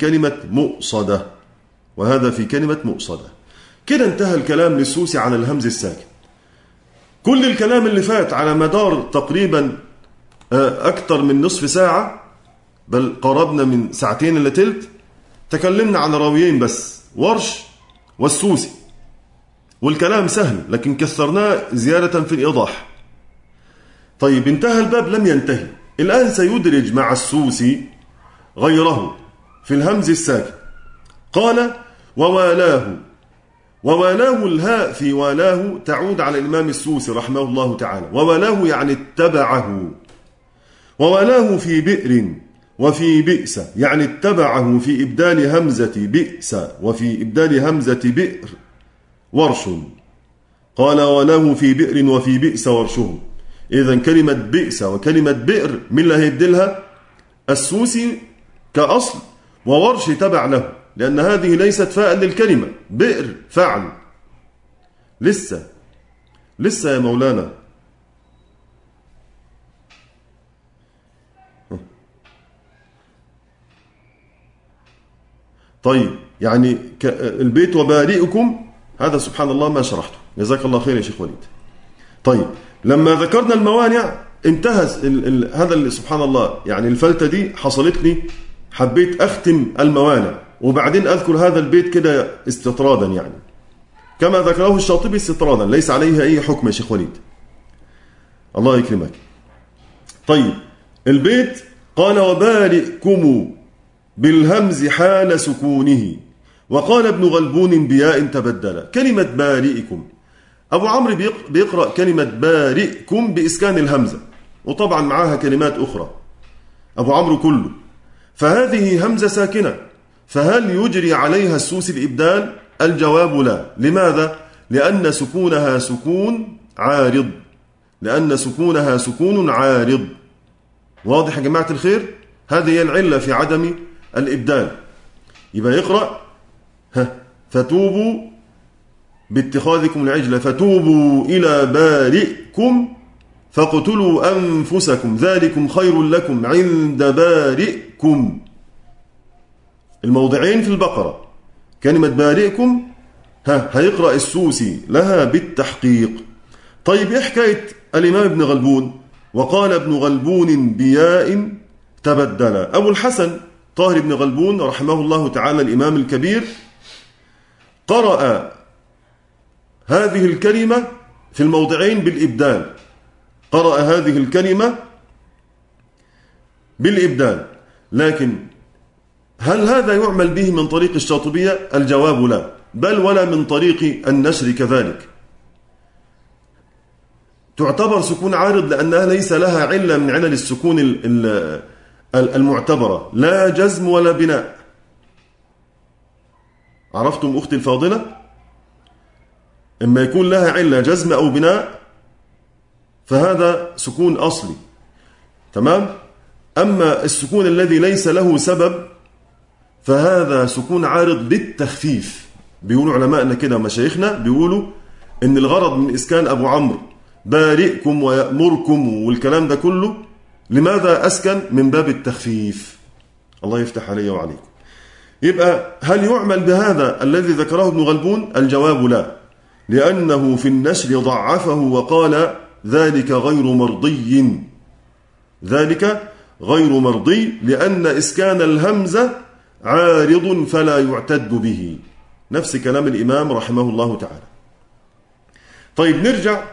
كلمة مؤصدة. كده انتهى الكلام للسوسي عن الهمز الساكن. كل الكلام اللي فات على مدار تقريبا أكثر من نصف ساعة، بل قربنا من 2 إلا تلت، تكلمنا عن راويين بس: ورش والسوسي. والكلام سهل لكن كثرناه زيادة في الإيضاح. طيب، انتهى الباب؟ لم ينتهي. الآن سيدرج مع السوسي غيره في الهمز الساكن. قال: ووالاه. ووالاه، الهاء في والاه تعود على الإمام السوسي رحمه الله تعالى. ووالاه يعني اتبعه. ووالاه في بئر وفي بئس يعني اتبعه في إبدال همزة بئس وفي إبدال همزة بئر ورش. قال: وله في بئر وفي بئس ورشه. إذن كلمة بئس وكلمة بئر من اللي هيبدلها؟ السوسي كأصل، وورش تبع له، لأن هذه ليست فاء للكلمة. بئر فعل. لسه يا مولانا. طيب، يعني البيت وبارئكم، هذا سبحان الله ما شرحته، جزاك الله خير يا شيخ وليد. طيب، لما ذكرنا الموانع انتهى هذا اللي سبحان الله، يعني الفلتة دي حصلت لي، حبيت أختم الموانع وبعدين أذكر هذا البيت كده استطرادا، يعني كما ذكره الشاطبي استطرادا، ليس عليه أي حكم يا شيخ وليد، الله يكرمك. طيب، البيت قال: وبارئكم بالهمز حال سكونه. وقال ابن غلبون بياء تبدل. كلمة بارئكم، أبو عمرو بيقرأ كلمة بارئكم بإسكان الهمزة، وطبعا معاها كلمات أخرى أبو عمرو كله، فهذه همزة ساكنة، فهل يجري عليها السوسي الإبدال؟ الجواب لا. لماذا؟ لأن سكونها سكون عارض، لأن سكونها سكون عارض. واضح يا جماعة الخير؟ هذه هي العلة في عدم الإبدال. يبقى يقرأ فتوبوا باتخاذكم العجل فتوبوا إلى بارئكم فاقتلوا أنفسكم ذلكم خير لكم عند بارئكم. الموضعين في البقرة كلمة بارئكم هيقرأ السوسي لها بالتحقيق. طيب إيه حكاية الإمام ابن غلبون؟ وقال ابن غلبون بياء تبدل. أبو الحسن طاهر بن غلبون رحمه الله تعالى الإمام الكبير قرأ هذه الكلمة في الموضعين بالإبدال، قرأ هذه الكلمة بالإبدال، لكن هل هذا يعمل به من طريق الشاطبية؟ الجواب لا، بل ولا من طريق النشر كذلك. تعتبر سكون عارض لأنها ليس لها علة من علل السكون المعتبرة، لا جزم ولا بناء. عرفتم أختي الفاضلة؟ إما يكون لها علة جزم أو بناء فهذا سكون أصلي، تمام؟ أما السكون الذي ليس له سبب فهذا سكون عارض بالتخفيف. بيقولوا علماءنا كده مشايخنا بيقولوا إن الغرض من إسكان أبو عمرو بارئكم ويأمركم والكلام ده كله لماذا أسكن؟ من باب التخفيف. الله يفتح علي وعليكم. يبقى هل يعمل بهذا الذي ذكره ابن غلبون؟ الجواب لا، لأنه في النشر ضعفه وقال ذلك غير مرضي، ذلك غير مرضي لأن إسكان الهمزة عارض فلا يعتد به. نفس كلام الإمام رحمه الله تعالى. طيب نرجع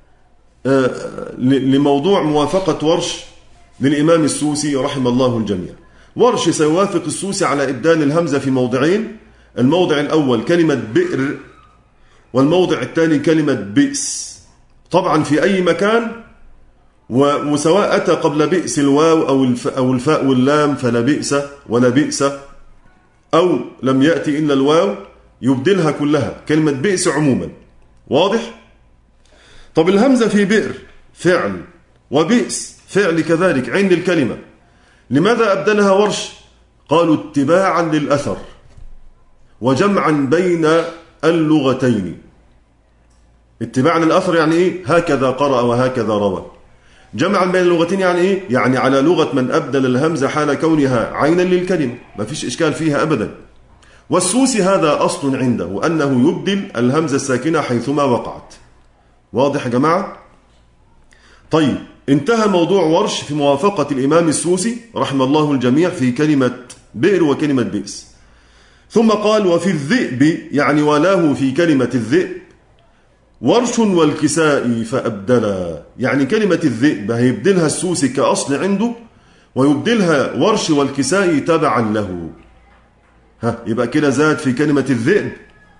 لموضوع موافقة ورش للإمام السوسي رحمه الله الجميع. ورش سيوافق السوسي على إبدال الهمزة في موضعين، الموضع الأول كلمة بئر، والموضع الثاني كلمة بئس. طبعا في أي مكان، وسواء أتى قبل بئس الواو أو الفاء واللام فلا بئس ولا بئس، أو لم يأتي إلا الواو يبدلها كلها كلمة بئس عموما. واضح؟ طب الهمزة في بئر فعل وبئس فعل كذلك عند الكلمة، لماذا أبدلها ورش؟ قالوا اتباعا للأثر وجمعا بين اللغتين. اتباعا للأثر يعني إيه؟ هكذا قرأ وهكذا روى. جمعا بين اللغتين يعني إيه؟ يعني على لغة من أبدل الهمزة حال كونها عينا للكلمة، ما فيش إشكال فيها أبدا. والسوسي هذا أصل عنده أنه يبدل الهمزة الساكنة حيثما وقعت. واضح يا جماعة؟ طيب انتهى موضوع ورش في موافقة الإمام السوسي رحمه الله الجميع في كلمة بئر وكلمة بئس. ثم قال وفي الذئب، يعني ولاه في كلمة الذئب ورش والكسائي فأبدلا. يعني كلمة الذئب هيبدلها السوسي كأصل عنده، ويبدلها ورش والكسائي تبعا له. يبقى كده زاد في كلمة الذئب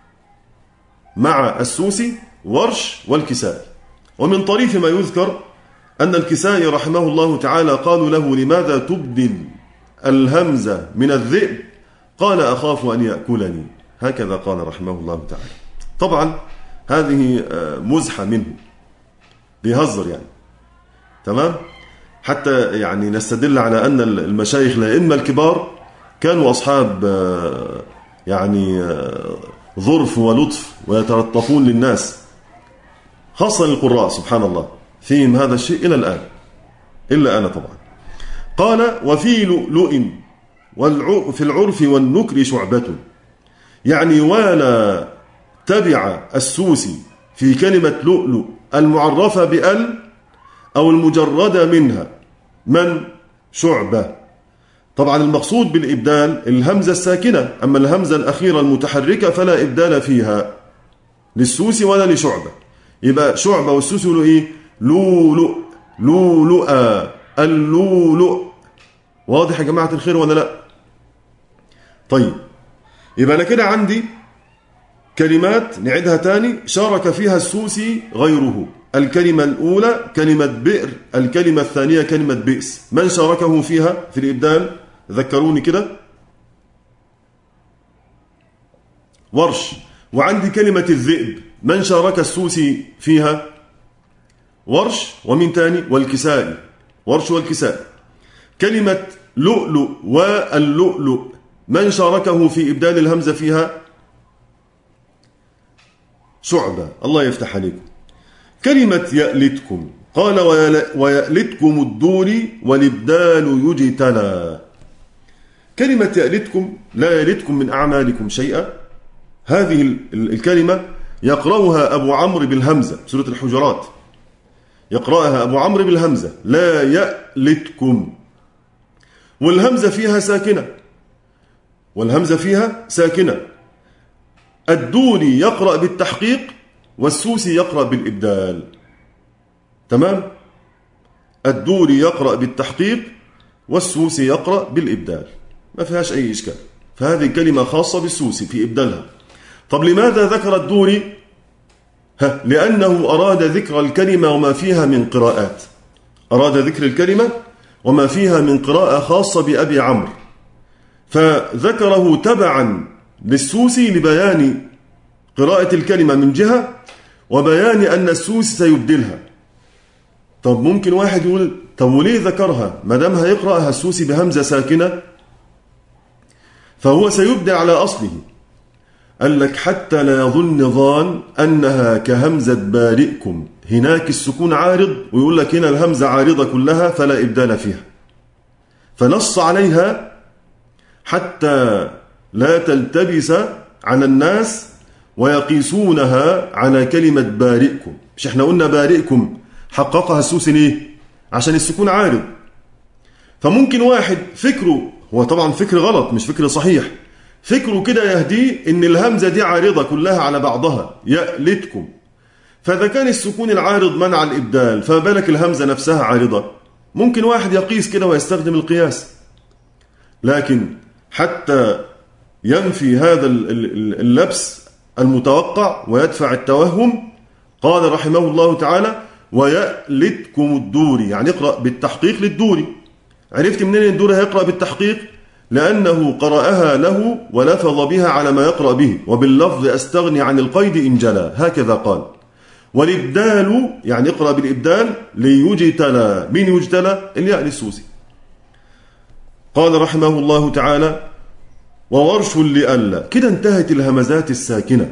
مع السوسي ورش والكسائي. ومن طريف ما يذكر أن الكسائي رحمه الله تعالى قالوا له لماذا تبدل الهمزة من الذئب؟ قال أخاف أن يأكلني، هكذا قال رحمه الله تعالى. طبعا هذه مزحة منه، بيهزر يعني، تمام؟ حتى يعني نستدل على أن المشايخ الأئمة الكبار كانوا أصحاب يعني ظرف ولطف ويتلطفون للناس، خاصة القراء سبحان الله فيهم هذا الشيء إلى الآن، إلا أنا طبعا. قال وفي لؤلؤ في العرف والنكر شعبة، يعني ولا تبع السوسي في كلمة لؤلؤ المعرفة بأل أو المجردة منها من شعبة. طبعا المقصود بالإبدال الهمزة الساكنة، أما الهمزة الأخيرة المتحركة فلا إبدال فيها للسوسي ولا لشعبة. يبقى شعبة والسوسي يقولوا إيه؟ لؤلؤ لؤلؤا اللؤلؤ. واضح يا جماعة الخير ولا لا؟ طيب يبقى أنا كده عندي كلمات نعيدها تاني شارك فيها السوسي غيره. الكلمة الأولى كلمة بئر، الكلمة الثانية كلمة بئس، من شاركه فيها في الإبدال؟ ذكروني كده. ورش. وعندي كلمة الذئب، من شارك السوسي فيها؟ ورش. ومن تاني؟ والكسائي، ورش والكسائي. كلمة لؤلؤ واللؤلؤ، من شاركه في إبدال الهمزة فيها؟ شعبة. الله يفتح عليكم. كلمة يألتكم، قال ويألتكم الدور والإبدال يجتلى. كلمة يألتكم، لا يلتكم من أعمالكم شيئا، هذه الكلمة يقرأها أبو عمرو بالهمزة، سورة الحجرات يقرأها أبو عمرو بالهمزة، لا يألتكم، والهمزة فيها ساكنة، والهمزة فيها ساكنة. الدوري يقرأ بالتحقيق والسوسي يقرأ بالإبدال. تمام؟ الدوري يقرأ بالتحقيق والسوسي يقرأ بالإبدال، ما فيهاش أي إشكال. فهذه كلمة خاصة بالسوسي في إبدالها. طب لماذا ذكر الدوري؟ لأنه أراد ذكر الكلمة وما فيها من قراءات، أراد ذكر الكلمة وما فيها من قراءة خاصة بأبي عمرو، فذكره تبعا للسوسي لبيان قراءة الكلمة من جهة وبيان أن السوسي سيبدلها. طب ممكن واحد يقول طب وليه ذكرها ما دام هيقرأها السوسي بهمزة ساكنة فهو سيبدل على أصله؟ قال لك حتى لا يظن ظان أنها كهمزة بارئكم، هناك السكون عارض ويقول لك هنا الهمزة عارضة كلها فلا إبدال فيها، فنص عليها حتى لا تلتبس على الناس ويقيسونها على كلمة بارئكم. مش احنا قلنا بارئكم حققها السوسي ليه؟ عشان السكون عارض. فممكن واحد فكره، هو طبعا فكر غلط مش فكر صحيح، فكره كده يهديه ان الهمزة دي عارضة كلها على بعضها يألتكم، فإذا كان السكون العارض منع الإبدال فما بالك الهمزة نفسها عارضة. ممكن واحد يقيس كده ويستخدم القياس، لكن حتى ينفي هذا اللبس المتوقع ويدفع التوهم قال رحمه الله تعالى ويألتكم الدوري، يعني اقرأ بالتحقيق للدوري. عرفت منين الدوري هيقرأ بالتحقيق؟ لأنه قرأها له ولفظ بها على ما يقرأ به، وباللفظ أستغني عن القيد إن جلى، هكذا قال. والإبدال يعني اقرأ بالإبدال ليجتلى، مين يجتلى؟ الياء للسوسي. قال رحمه الله تعالى وورش لألا، كده انتهت الهمزات الساكنة.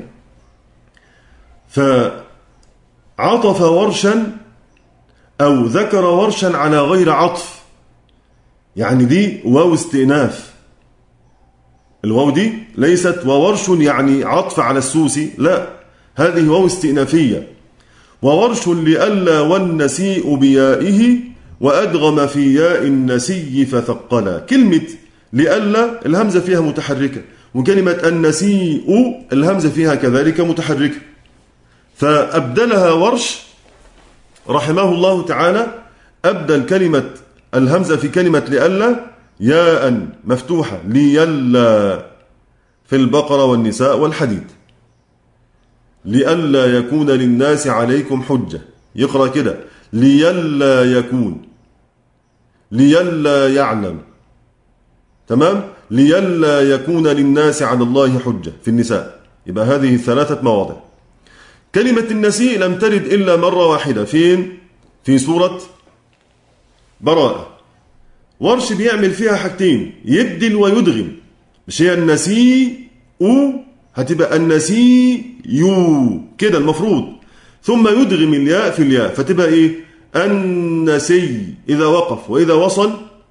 فعطف ورشا أو ذكر ورشا على غير عطف، يعني دي واو استئناف، الواو دي ليست وورش يعني عطف على السوسي، لا، هذه واو استئنافية. وورش لألا والنسيء بيائه وأدغم في ياء النسي فثقلا. كلمة لألا الهمزة فيها متحركة، وكلمة النسيء الهمزة فيها كذلك متحركة، فأبدلها ورش رحمه الله تعالى، أبدل كلمة الهمزة في كلمة لألا ياء مفتوحة ليلا في البقرة والنساء والحديد، لئلا يكون للناس عليكم حجة، يقرأ كده ليلا يكون، ليلا يعلم، تمام، ليلا يكون للناس على الله حجة في النساء. يبقى هذه 3 مواضع. كلمة النسيء لم ترد إلا مرة واحدة، فين؟ في سورة براءة. ورش بيعمل فيها حاجتين، يبدل ويدغم، مش هي النسيء هتبقى النسيء كده المفروض، ثم يدغم الياء في الياء فتبقى ايه؟ النسي إذا وقف، وإذا وصل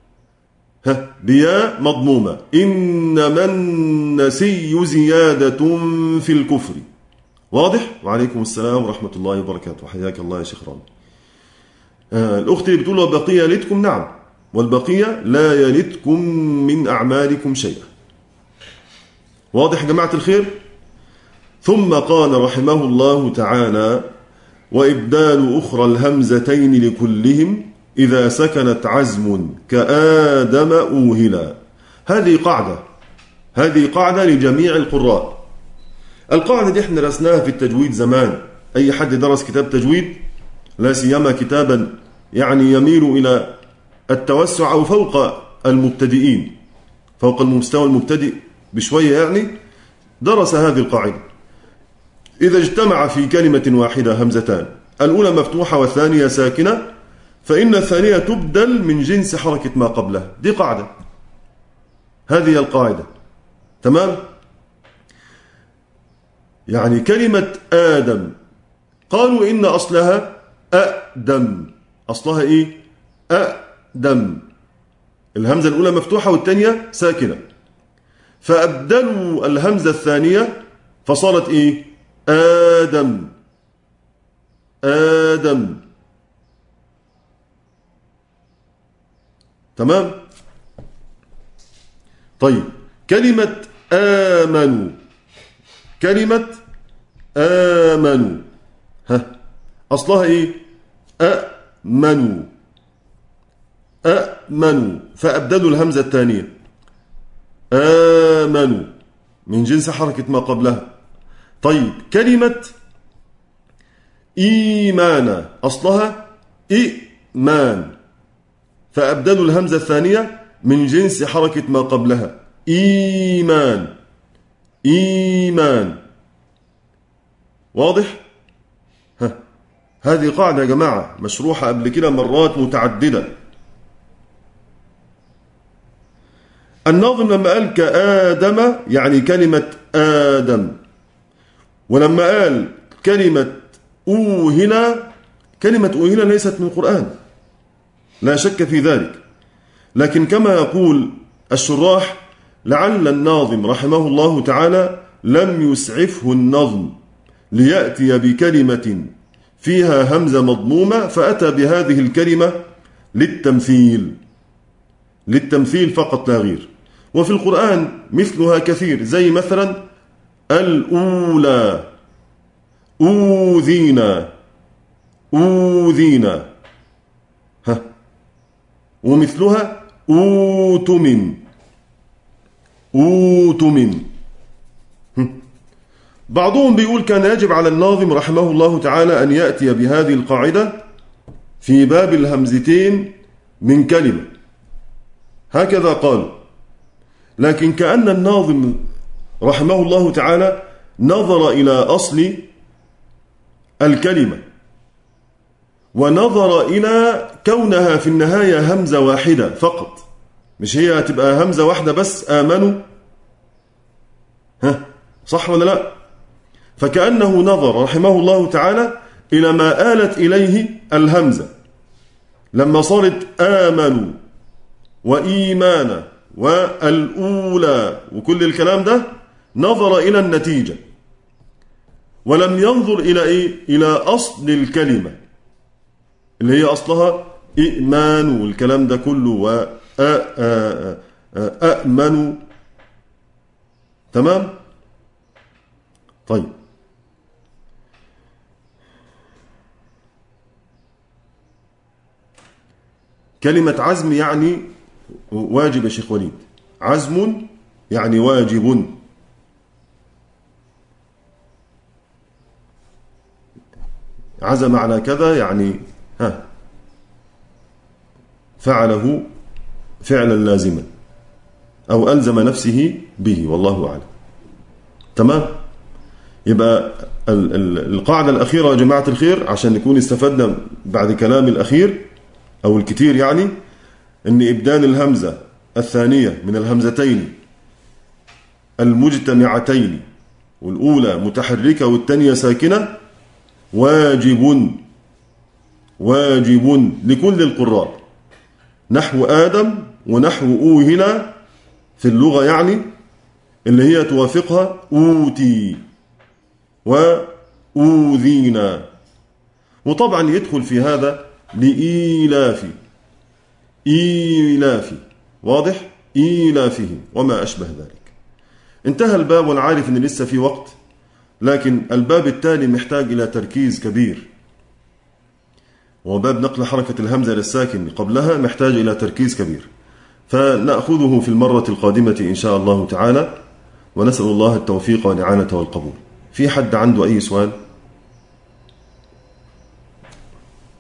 بياء مضمومة، إنما النسي زيادة في الكفر. واضح؟ وعليكم السلام ورحمة الله وبركاته، حياك الله يا شيخ رامي. الأخت اللي بتقول وبقية يلتكم، نعم، والبقية لا يلتكم من أعمالكم شيئا. واضح يا جماعة الخير؟ ثم قال رحمه الله تعالى وإبدال أخرى الهمزتين لكلهم إذا سكنت عزم كآدم أوهلا. هذه قاعدة لجميع القراء. القاعدة دي احنا درسناها في التجويد زمان، أي حد درس كتاب تجويد لا سيما كتابا يعني يميل إلى التوسع أو فوق المبتدئين، فوق المستوى المبتدئ بشوية يعني، درس هذه القاعدة: إذا اجتمع في كلمة واحدة همزتان، الأولى مفتوحة والثانية ساكنة، فإن الثانية تبدل من جنس حركة ما قبلها. دي قاعدة، هذه القاعدة. تمام؟ يعني كلمة آدم قالوا إن أصلها أدم. أصلها إيه؟ أدم. الهمزة الأولى مفتوحة والثانية ساكنة، فأبدلوا الهمزة الثانية فصارت إيه؟ آدم. آدم. تمام؟ طيب، كلمة آمنوا، كلمة آمنوا أصلها إيه؟ أأمنوا. أأمنوا، فأبدلوا الهمزة الثانية آمنوا من جنس حركة ما قبلها. طيب، كلمة إيمان أصلها إيمان، فأبدلوا الهمزة الثانية من جنس حركة ما قبلها إيمان. إيمان. واضح؟ هذه قاعدة يا جماعة مشروحة قبل كده مرات متعددة. الناظم لما قال كآدم يعني كلمة آدم، ولما قال كلمة أوهنا، كلمة أوهنا ليست من القرآن، لا شك في ذلك، لكن كما يقول الشراح: لعل الناظم رحمه الله تعالى لم يسعفه النظم ليأتي بكلمة فيها همزة مضمومة، فأتى بهذه الكلمة للتمثيل، للتمثيل فقط لا غير. وفي القرآن مثلها كثير، زي مثلا الأولى، أوذينا، أوذينا، ومثلها أوتمن، أوتمن. بعضهم بيقول كان يجب على الناظم رحمه الله تعالى أن يأتي بهذه القاعدة في باب الهمزتين من كلمة، هكذا قالوا. لكن كأن الناظم رحمه الله تعالى نظر إلى أصل الكلمة، ونظر إلى كونها في النهاية همزة واحدة فقط، مش هي هتبقى همزة واحدة بس آمنوا. صح ولا لا؟ فكأنه نظر رحمه الله تعالى إلى ما آلت إليه الهمزة لما صارت آمنوا وإيمانا والأولى وكل الكلام ده، نظر إلى النتيجة ولم ينظر إلى إيه؟ إلى أصل الكلمة اللي هي أصلها إيمان والكلام ده كله وأأمنوا. تمام؟ طيب، كلمة عزم يعني واجب يا شيخ وليد، عزم يعني واجب. عزم على كذا يعني فعله فعلا لازما أو ألزم نفسه به، والله أعلم. تمام؟ يبقى القاعدة الأخيرة يا جماعة الخير، عشان نكون استفدنا بعد كلام الأخير أو الكثير، يعني أن إبدال الهمزة الثانية من الهمزتين المجتمعتين، والأولى متحركة والثانية ساكنة، واجب، واجب لكل القراء، نحو آدم ونحو أوهنا في اللغة، يعني اللي هي توافقها أوتي وأوذينا. وطبعا يدخل في هذا لإيلاف، إيلاف، واضح؟ إيلافهم وما أشبه ذلك. انتهى الباب، وأنا عارف أن لسه في وقت، لكن الباب التالي محتاج إلى تركيز كبير، وباب نقل حركة الهمزة للساكن قبلها محتاج إلى تركيز كبير، فنأخذه في المرة القادمة إن شاء الله تعالى، ونسأل الله التوفيق والإعانة والقبول. في حد عنده أي سؤال؟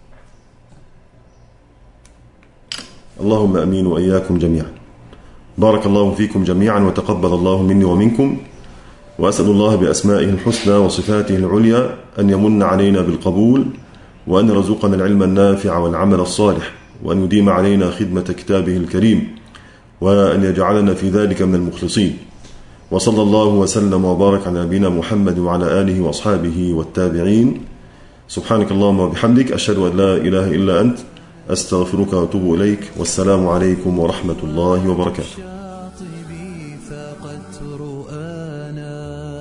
اللهم أمين وإياكم جميعا. بارك الله فيكم جميعا وتقبل الله مني ومنكم، وأسأل الله بأسمائه الحسنى وصفاته العليا أن يمن علينا بالقبول، وأن يرزقنا العلم النافع والعمل الصالح، وأن يديم علينا خدمة كتابه الكريم، وأن يجعلنا في ذلك من المخلصين. وصلى الله وسلم وبارك على نبينا محمد وعلى آله وأصحابه والتابعين. سبحانك اللهم وبحمدك، أشهد أن لا إله إلا أنت، أستغفرك وأتوب إليك، والسلام عليكم ورحمة الله وبركاته. فقدت رؤانا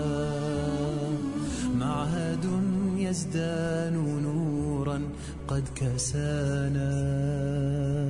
معهد يزدان نورا قد كسانا.